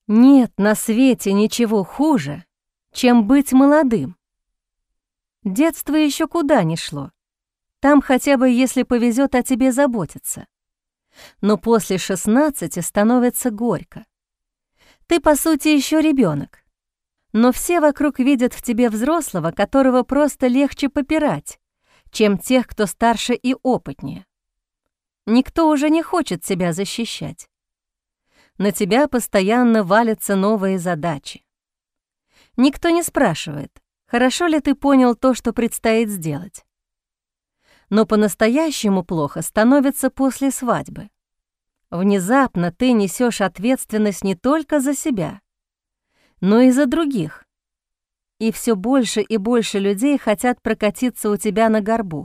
Нет на свете ничего хуже, чем быть молодым. Детство еще куда ни шло. Там хотя бы, если повезет, о тебе заботиться. Но после 16 становится горько. Ты, по сути, еще ребенок. Но все вокруг видят в тебе взрослого, которого просто легче попирать, чем тех, кто старше и опытнее. Никто уже не хочет тебя защищать. На тебя постоянно валятся новые задачи. Никто не спрашивает, хорошо ли ты понял то, что предстоит сделать. Но по-настоящему плохо становится после свадьбы. Внезапно ты несешь ответственность не только за себя, но и за других. И все больше и больше людей хотят прокатиться у тебя на горбу.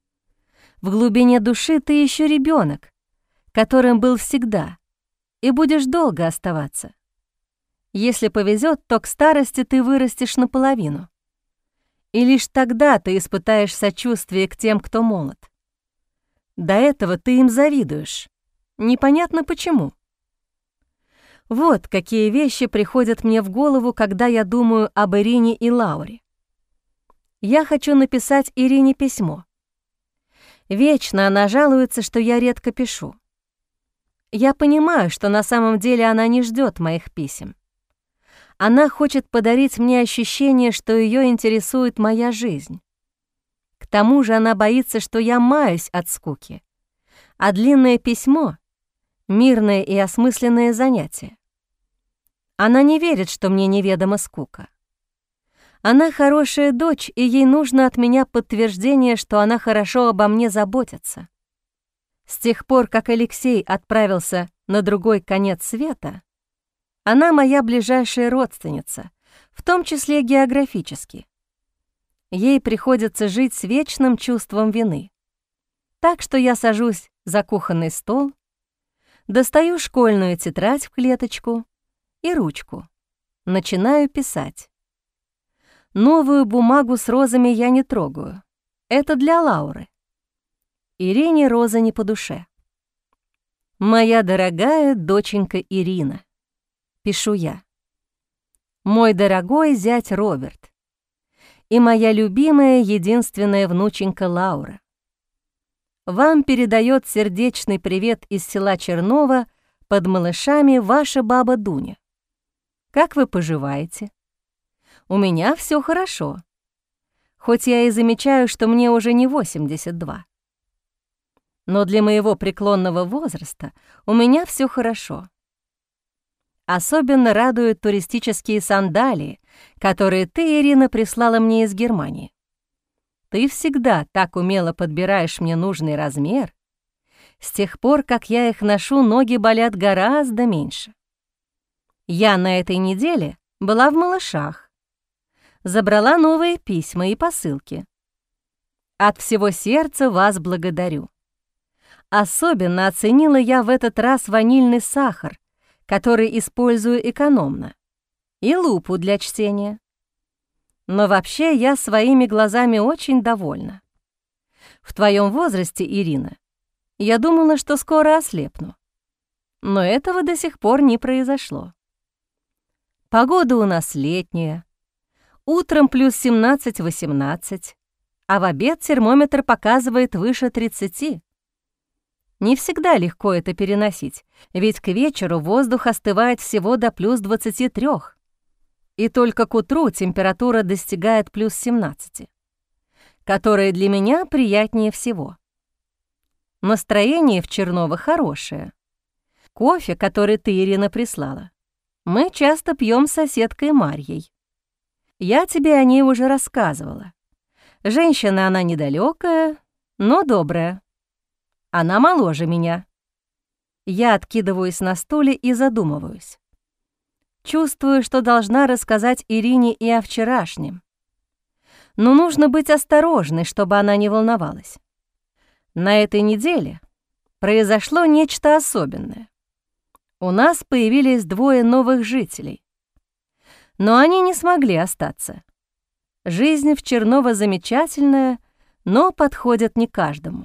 В глубине души ты еще ребенок, которым был всегда, и будешь долго оставаться. Если повезет, то к старости ты вырастешь наполовину. И лишь тогда ты испытаешь сочувствие к тем, кто молод. До этого ты им завидуешь. Непонятно почему. Вот какие вещи приходят мне в голову, когда я думаю об Ирине и Лауре. Я хочу написать Ирине письмо. Вечно она жалуется, что я редко пишу. Я понимаю, что на самом деле она не ждет моих писем. Она хочет подарить мне ощущение, что ее интересует моя жизнь. К тому же она боится, что я маюсь от скуки, а длинное письмо — мирное и осмысленное занятие. Она не верит, что мне неведома скука. Она хорошая дочь, и ей нужно от меня подтверждение, что она хорошо обо мне заботится. С тех пор, как Алексей отправился на другой конец света, она моя ближайшая родственница, в том числе географически. Ей приходится жить с вечным чувством вины. Так что я сажусь за кухонный стол, достаю школьную тетрадь в клеточку и ручку, начинаю писать. Новую бумагу с розами я не трогаю. Это для Лауры. Ирине роза не по душе. «Моя дорогая доченька Ирина», — пишу я. «Мой дорогой зять Роберт и моя любимая единственная внученька Лаура. Вам передает сердечный привет из села Черново под малышами ваша баба Дуня. Как вы поживаете? У меня все хорошо, хоть я и замечаю, что мне уже не 82. Но для моего преклонного возраста у меня все хорошо. Особенно радуют туристические сандалии, которые ты, Ирина, прислала мне из Германии. Ты всегда так умело подбираешь мне нужный размер. С тех пор, как я их ношу, ноги болят гораздо меньше. Я на этой неделе была в Малышах. Забрала новые письма и посылки. От всего сердца вас благодарю. Особенно оценила я в этот раз ванильный сахар, который использую экономно, и лупу для чтения. Но вообще я своими глазами очень довольна. В твоем возрасте, Ирина, я думала, что скоро ослепну. Но этого до сих пор не произошло. Погода у нас летняя. Утром плюс 17-18, а в обед термометр показывает выше 30. Не всегда легко это переносить, ведь к вечеру воздух остывает всего до плюс 23, и только к утру температура достигает плюс 17, которая для меня приятнее всего. Настроение в Черново хорошее. Кофе, который ты, Ирина, прислала, мы часто пьем с соседкой Марьей. Я тебе о ней уже рассказывала. Женщина она недалекая, но добрая. Она моложе меня. Я откидываюсь на стуле и задумываюсь. Чувствую, что должна рассказать Ирине и о вчерашнем. Но нужно быть осторожной, чтобы она не волновалась. На этой неделе произошло нечто особенное. У нас появились 2 новых жителей. Но они не смогли остаться. Жизнь в Черново замечательная, но подходит не каждому.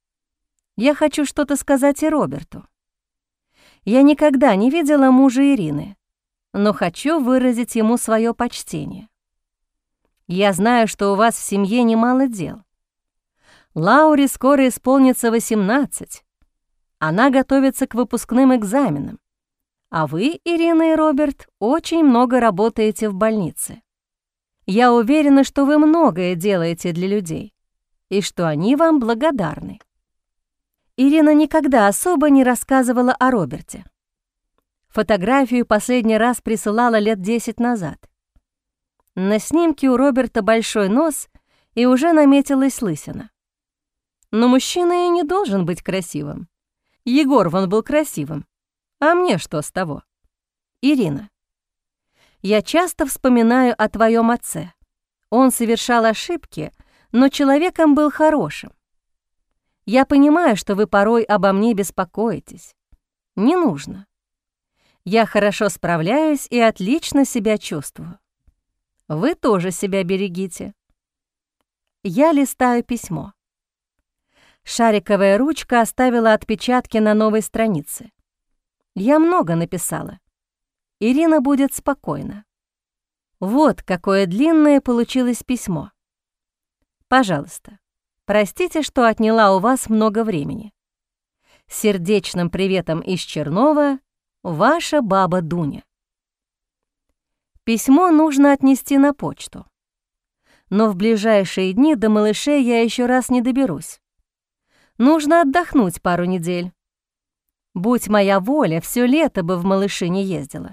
Я хочу что-то сказать и Роберту. Я никогда не видела мужа Ирины, но хочу выразить ему свое почтение. Я знаю, что у вас в семье немало дел. Лауре скоро исполнится 18. Она готовится к выпускным экзаменам. А вы, Ирина и Роберт, очень много работаете в больнице. Я уверена, что вы многое делаете для людей и что они вам благодарны. Ирина никогда особо не рассказывала о Роберте. Фотографию последний раз присылала лет 10 назад. На снимке у Роберта большой нос и уже наметилась лысина. Но мужчина и не должен быть красивым. Егор вон был красивым. А мне что с того? Ирина, я часто вспоминаю о твоем отце. Он совершал ошибки, но человеком был хорошим. Я понимаю, что вы порой обо мне беспокоитесь. Не нужно. Я хорошо справляюсь и отлично себя чувствую. Вы тоже себя берегите. Я листаю письмо. Шариковая ручка оставила отпечатки на новой странице. Я много написала. Ирина будет спокойна. Вот какое длинное получилось письмо. Пожалуйста, простите, что отняла у вас много времени. С сердечным приветом из Чернова, ваша баба Дуня. Письмо нужно отнести на почту. Но в ближайшие дни до малышей я еще раз не доберусь. Нужно отдохнуть пару недель. Будь моя воля, все лето бы в малыши не ездила.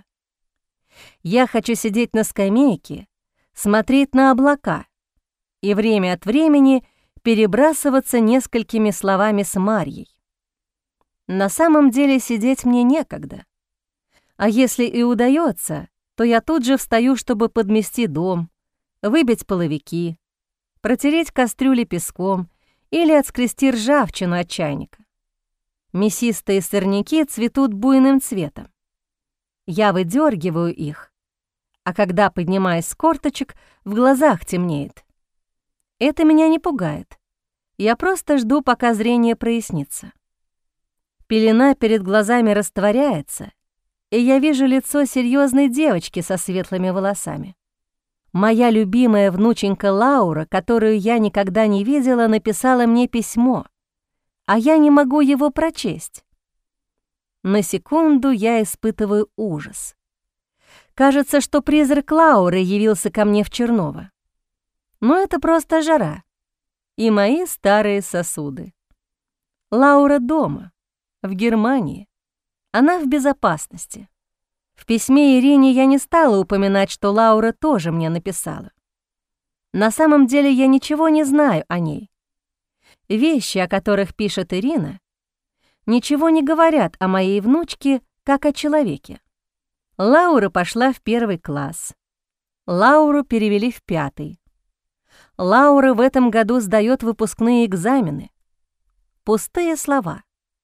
Я хочу сидеть на скамейке, смотреть на облака и время от времени перебрасываться несколькими словами с Марьей. На самом деле сидеть мне некогда. А если и удается, то я тут же встаю, чтобы подмести дом, выбить половики, протереть кастрюли песком или отскрести ржавчину от чайника. Мясистые сорняки цветут буйным цветом. Я выдергиваю их, а когда поднимаюсь с корточек, в глазах темнеет. Это меня не пугает. Я просто жду, пока зрение прояснится. Пелена перед глазами растворяется, и я вижу лицо серьезной девочки со светлыми волосами. Моя любимая внученька Лаура, которую я никогда не видела, написала мне письмо, а я не могу его прочесть. На секунду я испытываю ужас. Кажется, что призрак Лауры явился ко мне в Черново. Но это просто жара и мои старые сосуды. Лаура дома, в Германии. Она в безопасности. В письме Ирине я не стала упоминать, что Лаура тоже мне написала. На самом деле я ничего не знаю о ней. Вещи, о которых пишет Ирина, ничего не говорят о моей внучке, как о человеке. Лаура пошла в 1 класс. Лауру перевели в 5. Лаура в этом году сдаёт выпускные экзамены. Пустые слова.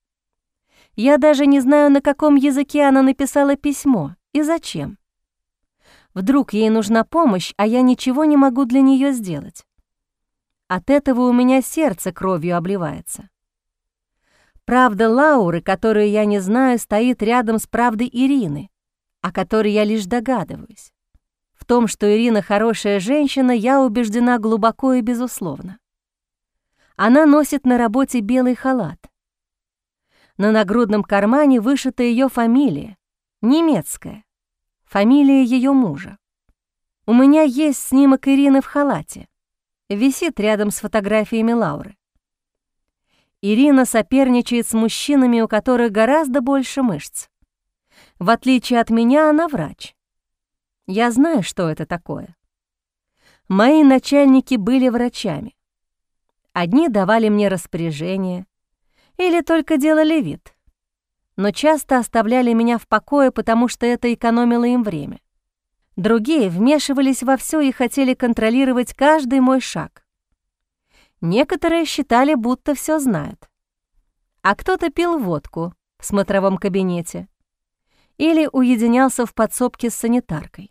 Я даже не знаю, на каком языке она написала письмо и зачем. Вдруг ей нужна помощь, а я ничего не могу для неё сделать. От этого у меня сердце кровью обливается. Правда Лауры, которую я не знаю, стоит рядом с правдой Ирины, о которой я лишь догадываюсь. В том, что Ирина хорошая женщина, я убеждена глубоко и безусловно. Она носит на работе белый халат. На нагрудном кармане вышита её фамилия, немецкая, фамилия её мужа. У меня есть снимок Ирины в халате. Висит рядом с фотографиями Лауры. Ирина соперничает с мужчинами, у которых гораздо больше мышц. В отличие от меня, она врач. Я знаю, что это такое. Мои начальники были врачами. Одни давали мне распоряжения или только делали вид, но часто оставляли меня в покое, потому что это экономило им время. Другие вмешивались во всё и хотели контролировать каждый мой шаг. Некоторые считали, будто всё знают. А кто-то пил водку в смотровом кабинете или уединялся в подсобке с санитаркой.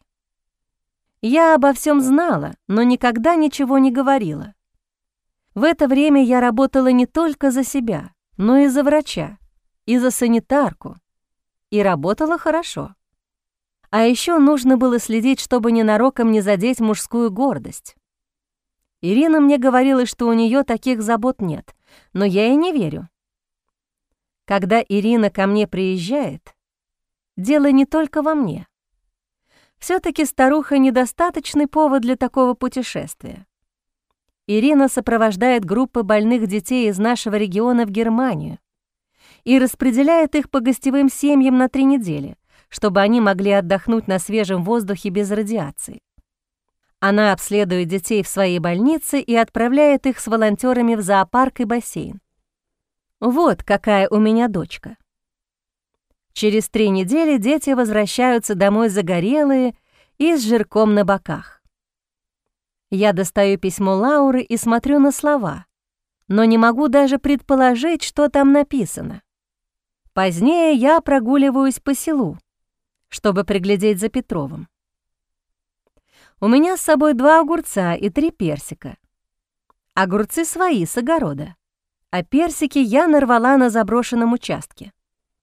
Я обо всём знала, но никогда ничего не говорила. В это время я работала не только за себя, но и за врача, и за санитарку, и работала хорошо. А еще нужно было следить, чтобы ненароком не задеть мужскую гордость. Ирина мне говорила, что у нее таких забот нет, но я ей не верю. Когда Ирина ко мне приезжает, дело не только во мне. Все-таки старуха — недостаточный повод для такого путешествия. Ирина сопровождает группы больных детей из нашего региона в Германию и распределяет их по гостевым семьям на 3 недели, чтобы они могли отдохнуть на свежем воздухе без радиации. Она обследует детей в своей больнице и отправляет их с волонтерами в зоопарк и бассейн. Вот какая у меня дочка. Через 3 недели дети возвращаются домой загорелые и с жирком на боках. Я достаю письмо Лауры и смотрю на слова, но не могу даже предположить, что там написано. Позднее я прогуливаюсь по селу, чтобы приглядеть за Петровым. У меня с собой 2 огурца и 3 персика. Огурцы свои, с огорода, а персики я нарвала на заброшенном участке.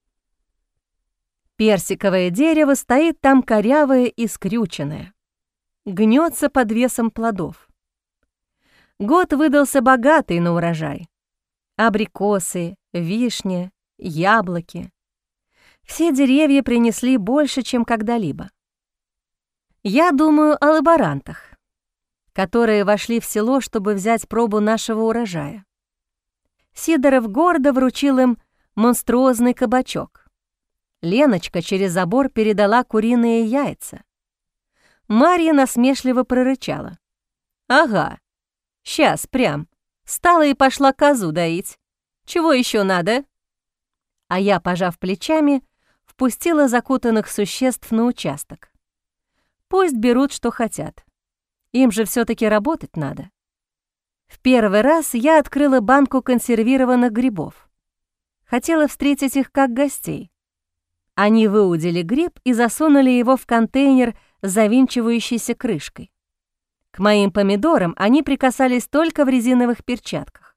Персиковое дерево стоит там корявое и скрюченное, гнется под весом плодов. Год выдался богатый на урожай. Абрикосы, вишни, яблоки. Все деревья принесли больше, чем когда-либо. Я думаю о лаборантах, которые вошли в село, чтобы взять пробу нашего урожая. Сидоров гордо вручил им монструозный кабачок. Леночка через забор передала куриные яйца. Марья насмешливо прорычала: «Ага, сейчас прям. Встала и пошла козу доить. Чего еще надо?» А я, пожав плечами, впустила закутанных существ на участок. Пусть берут, что хотят. Им же все-таки работать надо. В первый раз я открыла банку консервированных грибов. Хотела встретить их как гостей. Они выудили гриб и засунули его в контейнер с завинчивающейся крышкой. К моим помидорам они прикасались только в резиновых перчатках.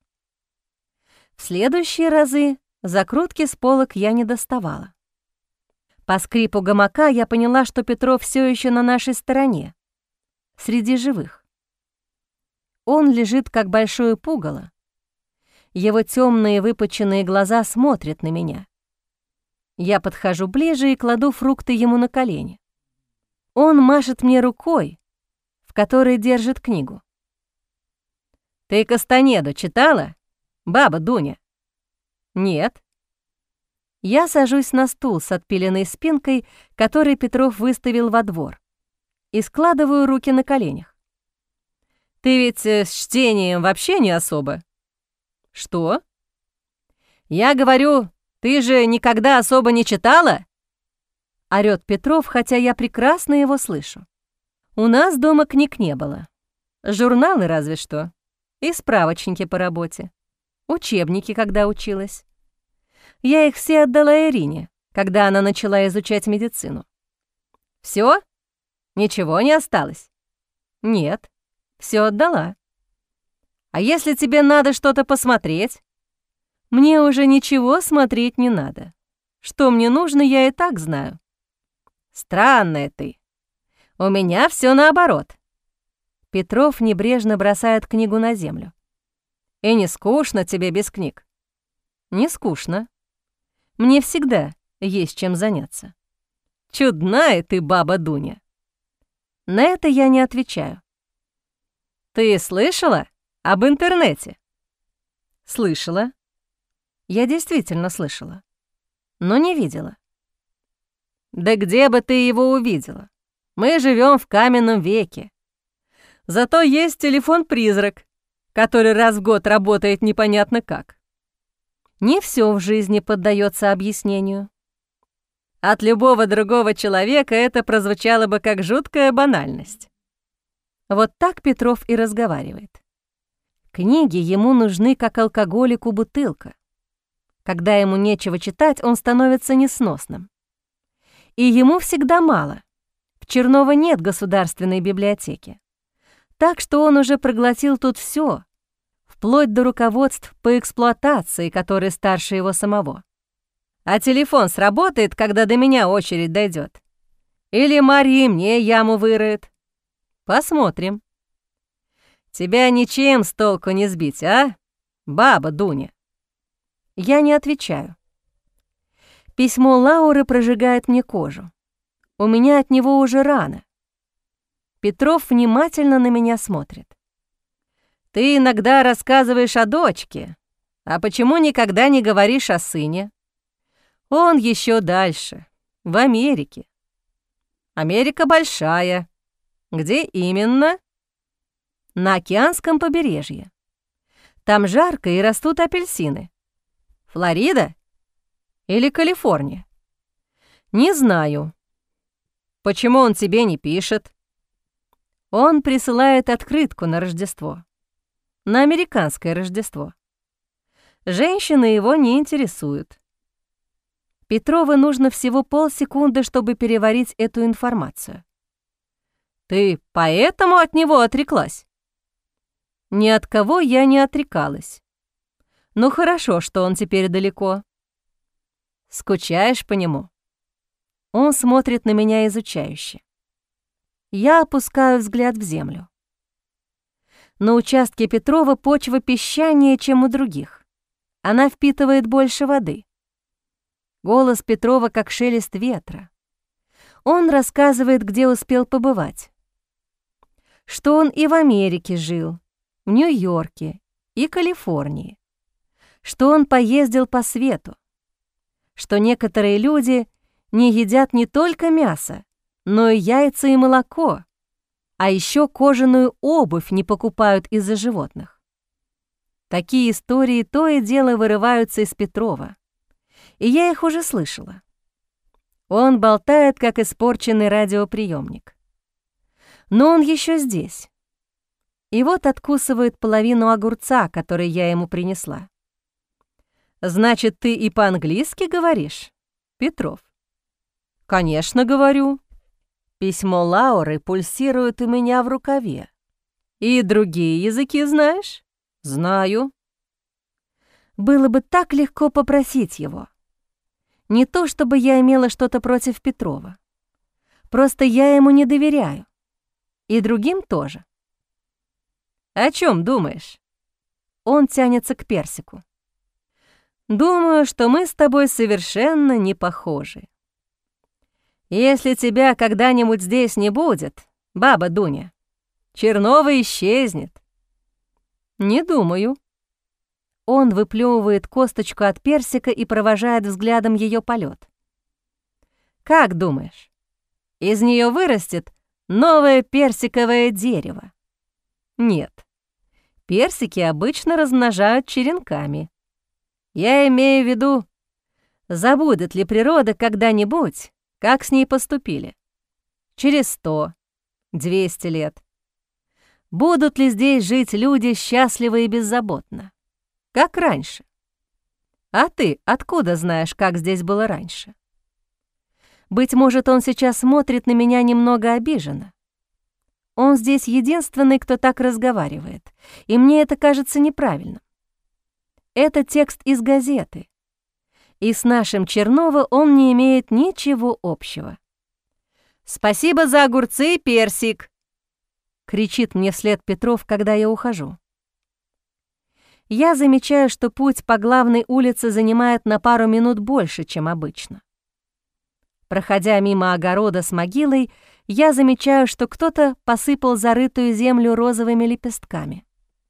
В следующие разы закрутки с полок я не доставала. По скрипу гамака я поняла, что Петров все еще на нашей стороне, среди живых. Он лежит, как большое пугало. Его темные выпученные глаза смотрят на меня. Я подхожу ближе и кладу фрукты ему на колени. Он машет мне рукой, в которой держит книгу. «Ты Кастанеду читала, баба Дуня?» «Нет». Я сажусь на стул с отпиленной спинкой, который Петров выставил во двор, и складываю руки на коленях. «Ты ведь с чтением вообще не особо?» «Что?» «Я говорю, ты же никогда особо не читала?» Орёт Петров, хотя я прекрасно его слышу. У нас дома книг не было. Журналы разве что. И справочники по работе. Учебники, когда училась. Я их все отдала Ирине, когда она начала изучать медицину. Всё? Ничего не осталось? Нет, всё отдала. А если тебе надо что-то посмотреть? Мне уже ничего смотреть не надо. Что мне нужно, я и так знаю. Странная ты. У меня всё наоборот. Петров небрежно бросает книгу на землю. И не скучно тебе без книг? Не скучно. Мне всегда есть чем заняться. Чудная ты, баба Дуня. На это я не отвечаю. Ты слышала об интернете? Слышала. Я действительно слышала, но не видела. Да где бы ты его увидела? Мы живем в каменном веке. Зато есть телефон-призрак, который раз в год работает непонятно как. Не все в жизни поддается объяснению. От любого другого человека это прозвучало бы как жуткая банальность. Вот так Петров и разговаривает. Книги ему нужны, как алкоголику бутылка. Когда ему нечего читать, он становится несносным. И ему всегда мало. В Черново нет государственной библиотеки. Так что он уже проглотил тут все, вплоть до руководств по эксплуатации, которые старше его самого. А телефон сработает, когда до меня очередь дойдет. Или Марья мне яму выроет. Посмотрим. Тебя ничем с толку не сбить, а, баба Дуня?» Я не отвечаю. Письмо Лауры прожигает мне кожу. У меня от него уже рана. Петров внимательно на меня смотрит. «Ты иногда рассказываешь о дочке, а почему никогда не говоришь о сыне? Он еще дальше, в Америке. Америка большая. Где именно?» «На океанском побережье. Там жарко и растут апельсины. Флорида или Калифорния?» «Не знаю. Почему он тебе не пишет?» Он присылает открытку на Рождество. На американское Рождество. Женщины его не интересуют. Петрову нужно всего полсекунды, чтобы переварить эту информацию. «Ты поэтому от него отреклась?» Ни от кого я не отрекалась. Ну хорошо, что он теперь далеко. Скучаешь по нему? Он смотрит на меня изучающе. Я опускаю взгляд в землю. На участке Петрова почва песчанее, чем у других. Она впитывает больше воды. Голос Петрова как шелест ветра. Он рассказывает, где успел побывать. Что он и в Америке жил, в Нью-Йорке и Калифорнии. Что он поездил по свету. Что некоторые люди не едят не только мясо, но и яйца и молоко, а еще кожаную обувь не покупают из-за животных. Такие истории то и дело вырываются из Петрова, и я их уже слышала. Он болтает, как испорченный радиоприемник. Но он еще здесь. И вот откусывает половину огурца, который я ему принесла. «Значит, ты и по-английски говоришь, Петров?» «Конечно, говорю. Письмо Лауры пульсирует у меня в рукаве. И другие языки знаешь?» «Знаю». Было бы так легко попросить его. Не то чтобы я имела что-то против Петрова. Просто я ему не доверяю. И другим тоже. «О чем думаешь?» Он тянется к персику. «Думаю, что мы с тобой совершенно не похожи. Если тебя когда-нибудь здесь не будет, баба Дуня, Чернова исчезнет». «Не думаю». Он выплевывает косточку от персика и провожает взглядом ее полет. «Как думаешь, из нее вырастет новое персиковое дерево?» «Нет, персики обычно размножают черенками. Я имею в виду, забудет ли природа когда-нибудь, как с ней поступили? Через 100, 200 лет. Будут ли здесь жить люди счастливо и беззаботно, как раньше? А ты откуда знаешь, как здесь было раньше?» Быть может, он сейчас смотрит на меня немного обиженно. Он здесь единственный, кто так разговаривает, и мне это кажется неправильным. Это текст из газеты, и с нашим Чернова он не имеет ничего общего. «Спасибо за огурцы и персик!» — кричит мне вслед Петров, когда я ухожу. Я замечаю, что путь по главной улице занимает на пару минут больше, чем обычно. Проходя мимо огорода с могилой, я замечаю, что кто-то посыпал зарытую землю розовыми лепестками.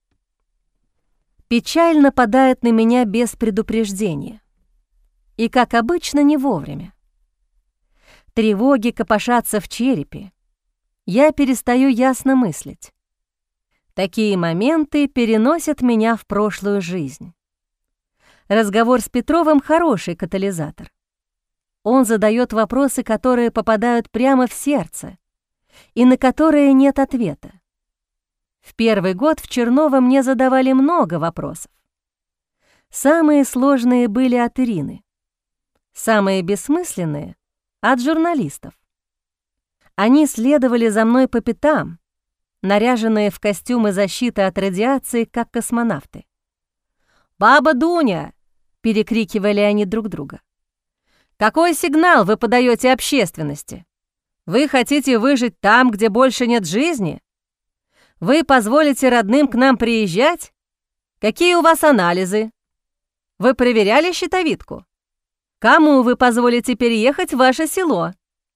Печаль нападает на меня без предупреждения. И, как обычно, не вовремя. Тревоги копошатся в черепе. Я перестаю ясно мыслить. Такие моменты переносят меня в прошлую жизнь. Разговор с Петровым — хороший катализатор. Он задает вопросы, которые попадают прямо в сердце и на которые нет ответа. В первый год в Черново мне задавали много вопросов. Самые сложные были от Ирины, самые бессмысленные — от журналистов. Они следовали за мной по пятам, наряженные в костюмы защиты от радиации, как космонавты. «Баба Дуня!» — перекрикивали они друг друга. «Какой сигнал вы подаете общественности? Вы хотите выжить там, где больше нет жизни? Вы позволите родным к нам приезжать? Какие у вас анализы? Вы проверяли щитовидку? Кому вы позволите переехать в ваше село?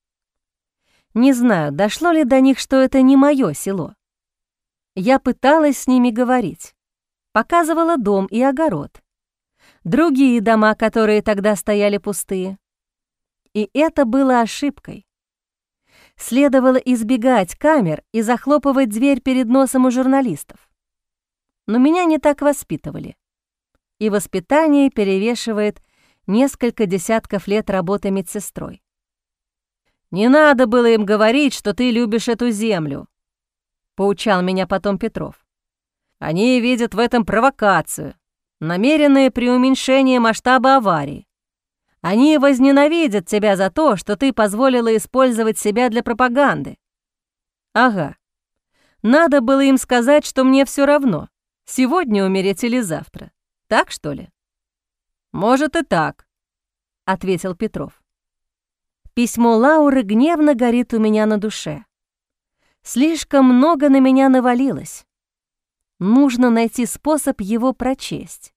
Не знаю, дошло ли до них, что это не мое село. Я пыталась с ними говорить, показывала дом и огород, другие дома, которые тогда стояли пустые. И это было ошибкой. Следовало избегать камер и захлопывать дверь перед носом у журналистов. Но меня не так воспитывали. И воспитание перевешивает несколько десятков лет работы медсестрой. «Не надо было им говорить, что ты любишь эту землю», — поучал меня потом Петров. «Они видят в этом провокацию, намеренное преуменьшение масштаба аварии. Они возненавидят тебя за то, что ты позволила использовать себя для пропаганды». Ага, надо было им сказать, что мне все равно, сегодня умереть или завтра. Так, что ли? «Может, и так», — ответил Петров. Письмо Лауры гневно горит у меня на душе. Слишком много на меня навалилось. Нужно найти способ его прочесть.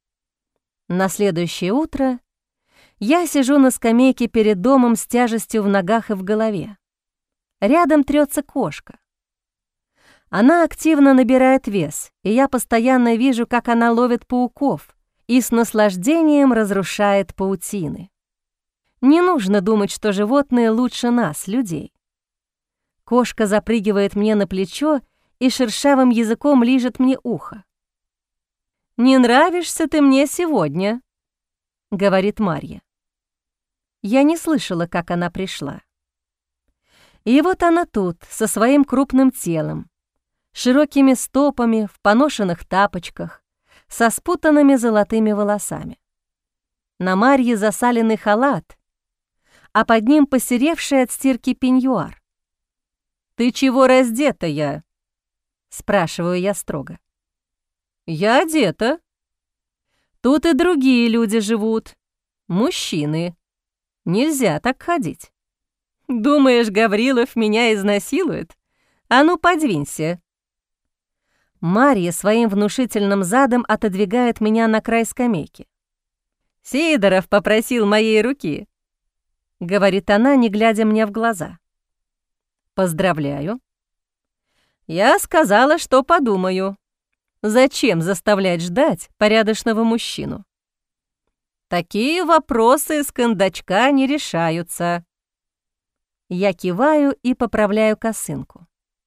На следующее утро я сижу на скамейке перед домом с тяжестью в ногах и в голове. Рядом трется кошка. Она активно набирает вес, и я постоянно вижу, как она ловит пауков и с наслаждением разрушает паутины. Не нужно думать, что животные лучше нас, людей. Кошка запрыгивает мне на плечо и шершавым языком лижет мне ухо. «Не нравишься ты мне сегодня», — говорит Марья. Я не слышала, как она пришла. И вот она тут, со своим крупным телом, широкими стопами, в поношенных тапочках, со спутанными золотыми волосами. На Марье засаленный халат, а под ним посеревший от стирки пеньюар. «Ты чего раздета-я?» — спрашиваю я строго. «Я одета. Тут и другие люди живут, мужчины. Нельзя так ходить. Думаешь, Гаврилов меня изнасилует? А ну, подвинься». Марья своим внушительным задом отодвигает меня на край скамейки. «Сидоров попросил моей руки», — говорит она, не глядя мне в глаза. «Поздравляю». Я сказала, что подумаю. Зачем заставлять ждать порядочного мужчину? Такие вопросы с кондачка не решаются. Я киваю и поправляю косынку.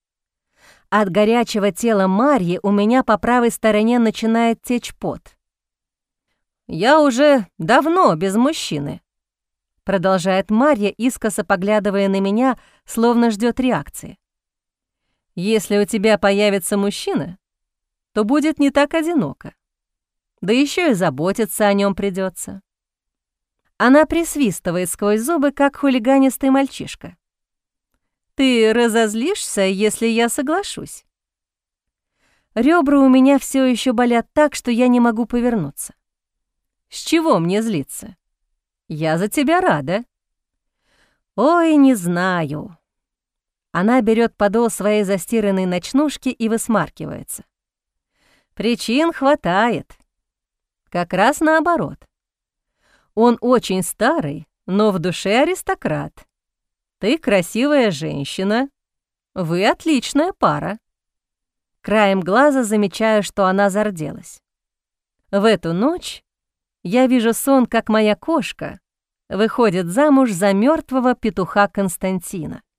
От горячего тела Марьи у меня по правой стороне начинает течь пот. «Я уже давно без мужчины», — продолжает Марья, искоса поглядывая на меня, словно ждет реакции. «Если у тебя появится мужчина, то будет не так одиноко. Да еще и заботиться о нем придется». Она присвистывает сквозь зубы, как хулиганистый мальчишка. «Ты разозлишься, если я соглашусь?» Ребра у меня все еще болят так, что я не могу повернуться. «С чего мне злиться? Я за тебя рада». «Ой, не знаю». Она берет подол своей застиранной ночнушки и высмаркивается. «Причин хватает. Как раз наоборот. Он очень старый, но в душе аристократ. Ты красивая женщина. Вы отличная пара». Краем глаза замечаю, что она зарделась. В эту ночь я вижу сон, как моя кошка выходит замуж за мертвого петуха Константина.